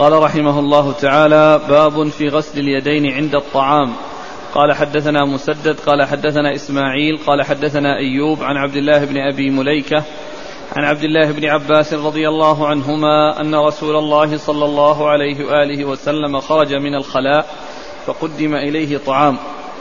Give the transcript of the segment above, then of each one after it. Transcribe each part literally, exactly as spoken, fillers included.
قال رحمه الله تعالى: باب في غسل اليدين عند الطعام. قال حدثنا مسدد قال حدثنا إسماعيل قال حدثنا أيوب عن عبد الله بن أبي مليكة عن عبد الله بن عباس رضي الله عنهما أن رسول الله صلى الله عليه وآله وسلم خرج من الخلاء فقدم إليه طعام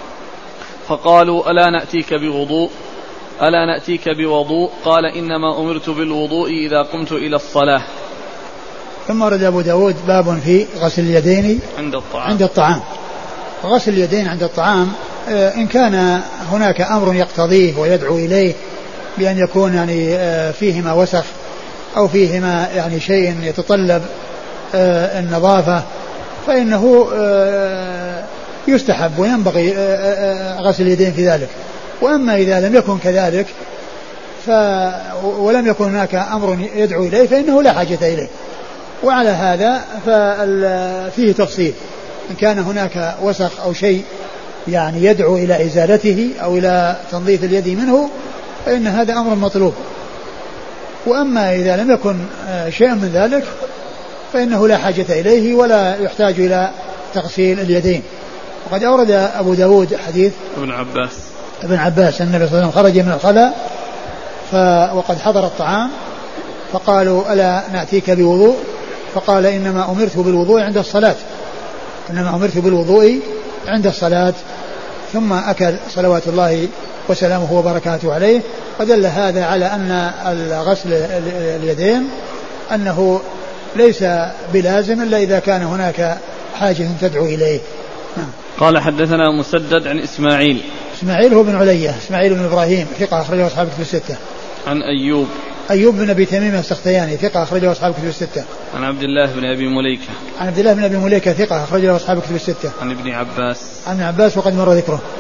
فقالوا: ألا نأتيك بوضوء ألا نأتيك بوضوء قال: إنما أمرت بالوضوء إذا قمت إلى الصلاة. ثم ورد أبو داود باب في غسل اليدين عند الطعام, عند الطعام. غسل اليدين عند الطعام إن كان هناك أمر يقتضيه ويدعو إليه بأن يكون يعني فيهما وسخ أو فيهما يعني شيء يتطلب النظافة فإنه يستحب وينبغي غسل اليدين في ذلك. وأما إذا لم يكن كذلك ف ولم يكن هناك أمر يدعو إليه فإنه لا حاجة إليه. وعلى هذا فيه تفصيل إن كان هناك وسخ أو شيء يعني يدعو إلى إزالته أو إلى تنظيف اليد منه فإن هذا أمر مطلوب. وأما إذا لم يكن شيء من ذلك فإنه لا حاجة إليه ولا يحتاج إلى تغسيل اليدين. وقد أورد أبو داود حديث ابن عباس ابن عباس أن النبي صلى الله عليه وسلم خرج من الخلاء وقد حضر الطعام فقالوا: ألا نأتيك بوضوء؟ فقال: إنما أمرت بالوضوء عند الصلاة إنما أمرت بالوضوء عند الصلاة. ثم أكل صلوات الله وسلامه وبركاته عليه. ودل هذا على أن غسل اليدين أنه ليس بلازم إلا إذا كان هناك حاجة تدعو إليه. قال حدثنا مسدد عن إسماعيل إسماعيل هو بن علية إسماعيل بن إبراهيم ثقة أخرجه أصحاب الكتب الستة. عن أيوب أيوب بن أبي تميم السختياني ثقة أخرجه أصحاب الكتب الستة. عن عبد الله بن أبي مليكة عن عبد الله بن أبي مليكة ثقة أخرجه أصحاب الكتب الستة. عن ابن عباس عن ابن عباس وقد مر ذكره.